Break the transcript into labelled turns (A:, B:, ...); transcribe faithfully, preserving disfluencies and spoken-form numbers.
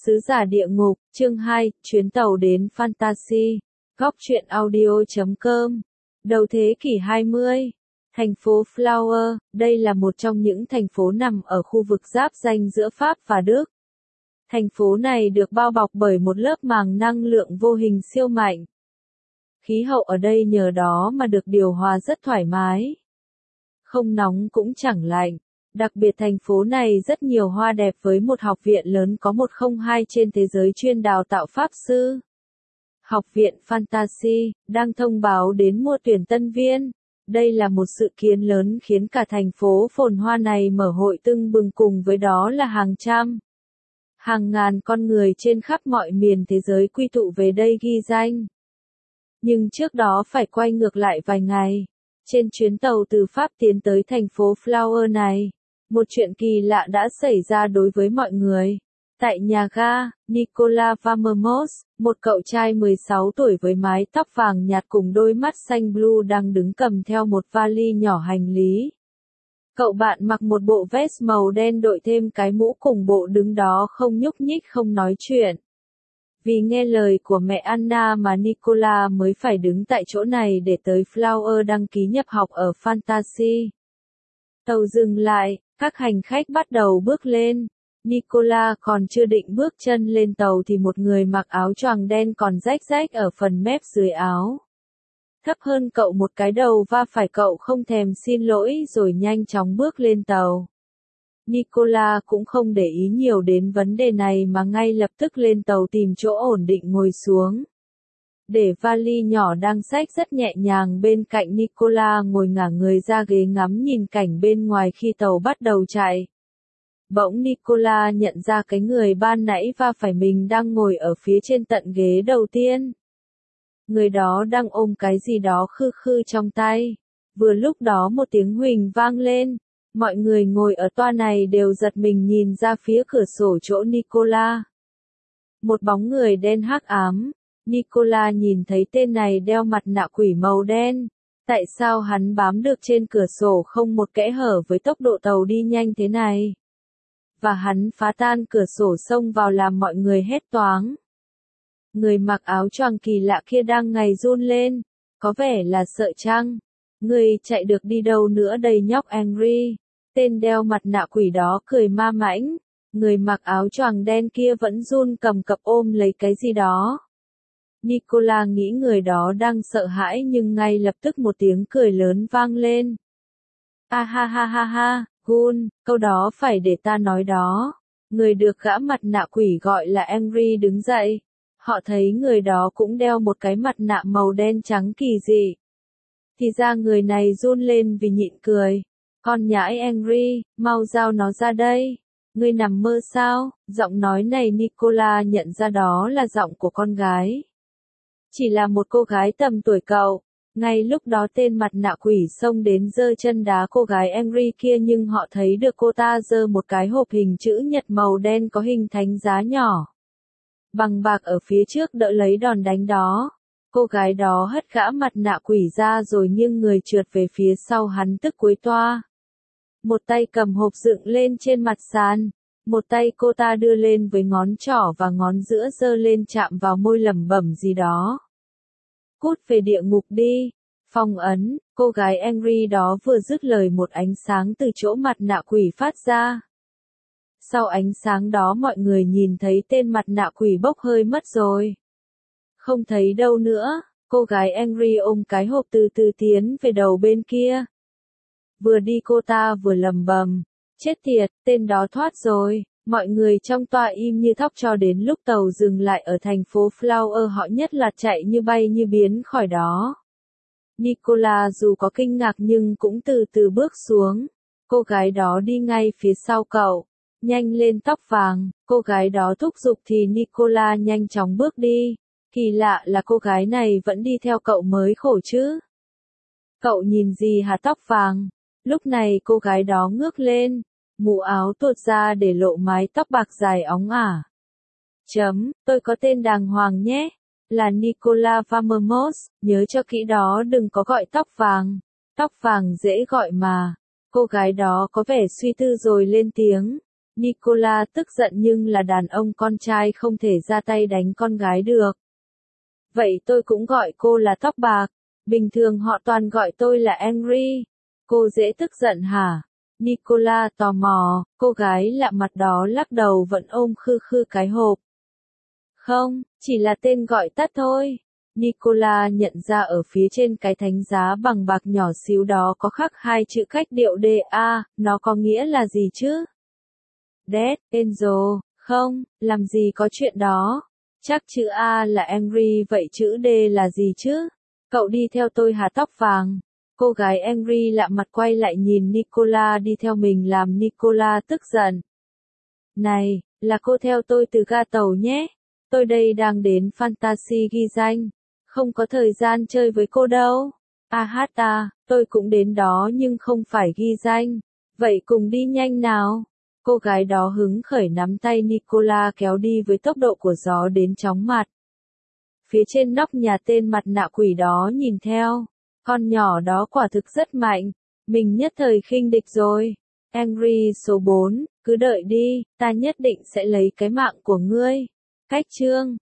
A: Sứ giả địa ngục, chương hai, chuyến tàu đến Fantasy. Góc truyện audio chấm com. Đầu thế kỷ hai mươi. Thành phố Flower, đây là một trong những thành phố nằm ở khu vực giáp ranh giữa Pháp và Đức. Thành phố này được bao bọc bởi một lớp màng năng lượng vô hình siêu mạnh. Khí hậu ở đây nhờ đó mà được điều hòa rất thoải mái. Không nóng cũng chẳng lạnh. Đặc biệt thành phố này rất nhiều hoa đẹp với một học viện lớn có một không hai trên thế giới chuyên đào tạo pháp sư. Học viện Fantasy đang thông báo đến mua tuyển tân viên. Đây là một sự kiện lớn khiến cả thành phố phồn hoa này mở hội tưng bừng, cùng với đó là hàng trăm, hàng ngàn con người trên khắp mọi miền thế giới quy tụ về đây ghi danh. Nhưng trước đó phải quay ngược lại vài ngày. Trên chuyến tàu từ Pháp tiến tới thành phố Flower này, một chuyện kỳ lạ đã xảy ra đối với mọi người. Tại nhà ga, Nicolas Vamermos, một cậu trai mười sáu tuổi với mái tóc vàng nhạt cùng đôi mắt xanh blue đang đứng cầm theo một vali nhỏ hành lý. Cậu bạn mặc một bộ vest màu đen đội thêm cái mũ cùng bộ đứng đó không nhúc nhích không nói chuyện. Vì nghe lời của mẹ Anna mà Nicolas mới phải đứng tại chỗ này để tới Flower đăng ký nhập học ở Fantasy. Tàu dừng lại, các hành khách bắt đầu bước lên. Nicolas còn chưa định bước chân lên tàu thì một người mặc áo choàng đen còn rách rách ở phần mép dưới áo. Thấp hơn cậu một cái đầu va phải cậu không thèm xin lỗi rồi nhanh chóng bước lên tàu. Nicolas cũng không để ý nhiều đến vấn đề này mà ngay lập tức lên tàu tìm chỗ ổn định ngồi xuống. Để vali nhỏ đang xách rất nhẹ nhàng bên cạnh Nicolas ngồi ngả người ra ghế ngắm nhìn cảnh bên ngoài khi tàu bắt đầu chạy. Bỗng Nicolas nhận ra cái người ban nãy va phải mình đang ngồi ở phía trên tận ghế đầu tiên. Người đó đang ôm cái gì đó khư khư trong tay. Vừa lúc đó một tiếng huỳnh vang lên. Mọi người ngồi ở toa này đều giật mình nhìn ra phía cửa sổ chỗ Nicolas. Một bóng người đen hắc ám. Nicolas nhìn thấy tên này đeo mặt nạ quỷ màu đen. Tại sao hắn bám được trên cửa sổ không một kẽ hở với tốc độ tàu đi nhanh thế này? Và hắn phá tan cửa sổ xông vào làm mọi người hét toáng. Người mặc áo choàng kỳ lạ kia đang ngày run lên. Có vẻ là sợ chăng? Người chạy được đi đâu nữa đây nhóc Henry? Tên đeo mặt nạ quỷ đó cười ma mãnh. Người mặc áo choàng đen kia vẫn run cầm cập ôm lấy cái gì đó. Nicolas nghĩ người đó đang sợ hãi nhưng ngay lập tức một tiếng cười lớn vang lên. A ha ha ha ha, Gun, câu đó phải để ta nói đó. Người được gã mặt nạ quỷ gọi là Henry đứng dậy. Họ thấy người đó cũng đeo một cái mặt nạ màu đen trắng kỳ dị. Thì ra người này run lên vì nhịn cười. Con nhãi Henry, mau giao nó ra đây. Ngươi nằm mơ sao? Giọng nói này Nicolas nhận ra đó là giọng của con gái. Chỉ là một cô gái tầm tuổi cậu. Ngay lúc đó tên mặt nạ quỷ xông đến giơ chân đá cô gái Henry kia nhưng họ thấy được cô ta giơ một cái hộp hình chữ nhật màu đen có hình thánh giá nhỏ bằng bạc ở phía trước đỡ lấy đòn đánh đó. Cô gái đó hất gã mặt nạ quỷ ra rồi nghiêng người trượt về phía sau hắn tức cuối toa. Một tay cầm hộp dựng lên trên mặt sàn, một tay cô ta đưa lên với ngón trỏ và ngón giữa giơ lên chạm vào môi lẩm bẩm gì đó. Cút về địa ngục đi. Phong ấn, cô gái Henry đó vừa dứt lời một ánh sáng từ chỗ mặt nạ quỷ phát ra. Sau ánh sáng đó mọi người nhìn thấy tên mặt nạ quỷ bốc hơi mất rồi. Không thấy đâu nữa, cô gái Henry ôm cái hộp từ từ tiến về đầu bên kia. Vừa đi cô ta vừa lầm bầm, chết tiệt, tên đó thoát rồi. Mọi người trong toa im như thóc cho đến lúc tàu dừng lại ở thành phố Flower họ nhất là chạy như bay như biến khỏi đó. Nicolas dù có kinh ngạc nhưng cũng từ từ bước xuống. Cô gái đó đi ngay phía sau cậu. Nhanh lên tóc vàng, cô gái đó thúc giục thì Nicolas nhanh chóng bước đi. Kỳ lạ là cô gái này vẫn đi theo cậu mới khổ chứ. Cậu nhìn gì hả tóc vàng? Lúc này cô gái đó ngước lên. Mũ áo tuột ra để lộ mái tóc bạc dài óng ả. Chấm, tôi có tên đàng hoàng nhé. Là Nicolas Vamermos, nhớ cho kỹ đó đừng có gọi tóc vàng. Tóc vàng dễ gọi mà. Cô gái đó có vẻ suy tư rồi lên tiếng. Nicola tức giận nhưng là đàn ông con trai không thể ra tay đánh con gái được. Vậy tôi cũng gọi cô là tóc bạc. Bình thường họ toàn gọi tôi là Angry. Cô dễ tức giận hả? Nicola tò mò, cô gái lạ mặt đó lắc đầu vẫn ôm khư khư cái hộp. Không, chỉ là tên gọi tắt thôi. Nicola nhận ra ở phía trên cái thánh giá bằng bạc nhỏ xíu đó có khắc hai chữ cách điệu D A, nó có nghĩa là gì chứ? Dead Angel, không, làm gì có chuyện đó. Chắc chữ A là Angry vậy chữ D là gì chứ? Cậu đi theo tôi hả tóc vàng? Cô gái Angry lạ mặt quay lại nhìn Nicola đi theo mình làm Nicola tức giận. Này, là cô theo tôi từ ga tàu nhé. Tôi đây đang đến Fantasy ghi danh. Không có thời gian chơi với cô đâu. À hát à, tôi cũng đến đó nhưng không phải ghi danh. Vậy cùng đi nhanh nào. Cô gái đó hứng khởi nắm tay Nicola kéo đi với tốc độ của gió đến chóng mặt. Phía trên nóc nhà tên mặt nạ quỷ đó nhìn theo. Con nhỏ đó quả thực rất mạnh. Mình nhất thời khinh địch rồi. Angry số bốn, cứ đợi đi, ta nhất định sẽ lấy cái mạng của ngươi. Cách chương